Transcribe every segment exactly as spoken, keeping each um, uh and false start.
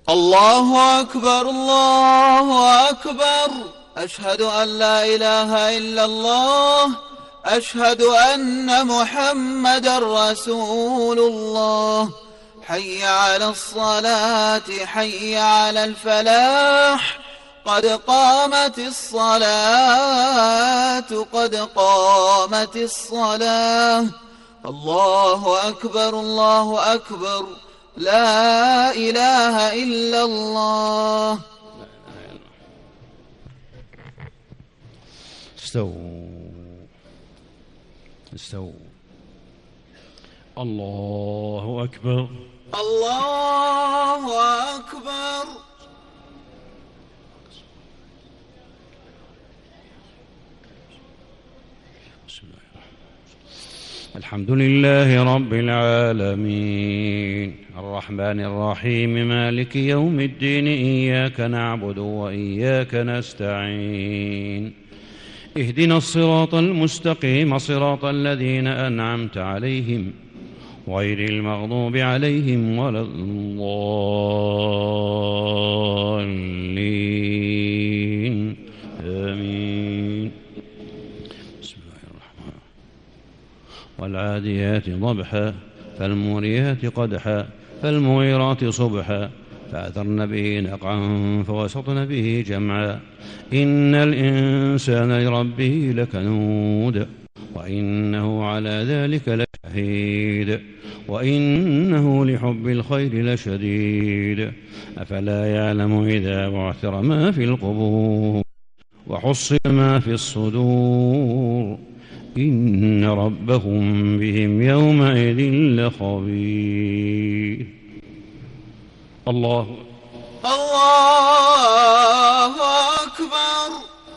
الله أكبر الله أكبر. أشهد أن لا إله إلا الله. أشهد أن محمدا رسول الله. حي على الصلاة حي على الفلاح. قد قامت الصلاة قد قامت الصلاة. الله أكبر الله أكبر. لا إله إلا الله. استووا استووا. الله أكبر الله أكبر. الحمد لله رب العالمين الرحمن الرحيم مالك يوم الدين إياك نعبد وإياك نستعين اهدنا الصراط المستقيم صراط الذين أنعمت عليهم غير المغضوب عليهم ولا الضالين آمين. بسم الله الرحمن الرحيم. والعاديات ضبحا فالموريات قدحا فالمغيرات صبحا فأثرن به نقعا فوسطن به جمعا إن الإنسان لربه لكنود وإنه على ذلك لشهيد وإنه لحب الخير لشديد أفلا يعلم إذا بعثر ما في القبور وحصل ما في الصدور إن ربهم بهم يومئذ لخبير. الله الله أكبر.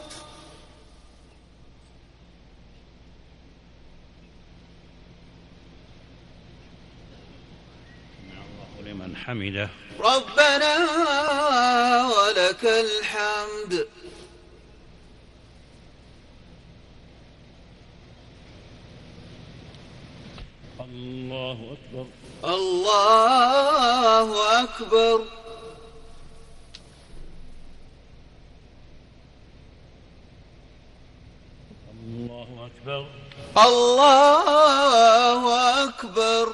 لمن حمده ربنا ولك الحمد. الله أكبر الله أكبر. الله أكبر الله أكبر.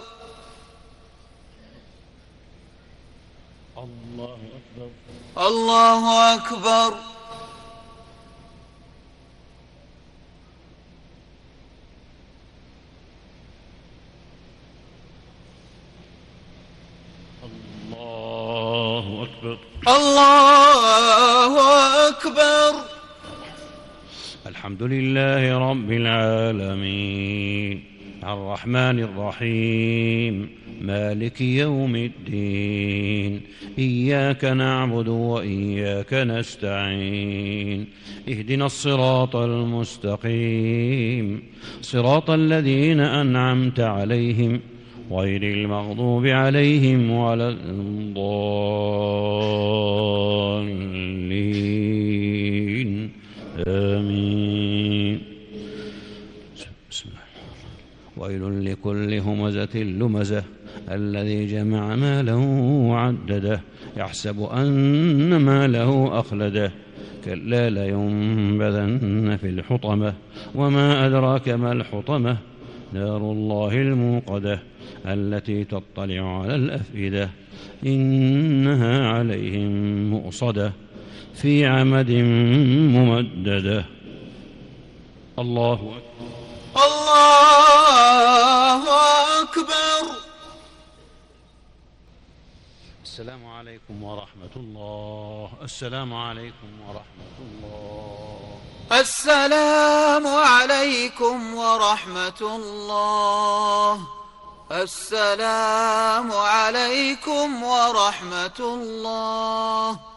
الله أكبر الله أكبر. الله أكبر. الله أكبر. الحمد لله رب العالمين الرحمن الرحيم مالك يوم الدين إياك نعبد وإياك نستعين اهدنا الصراط المستقيم صراط الذين أنعمت عليهم غير المغضوب عليهم ولا الضالين آمين. بسم الله. ويل لكل همزة لمزة الذي جمع ماله وعدده يحسب أن ماله أخلده كلا لينبذن في الحطمة وما أدراك ما الحطمة نار الله الموقدة التي تطلع على الأفئدة إنها عليهم مؤصدة في عمد ممددة. الله أكبر. الله أكبر. السلام عليكم ورحمة الله. السلام عليكم ورحمة الله. السلام عليكم ورحمة الله. السلام عليكم ورحمة الله.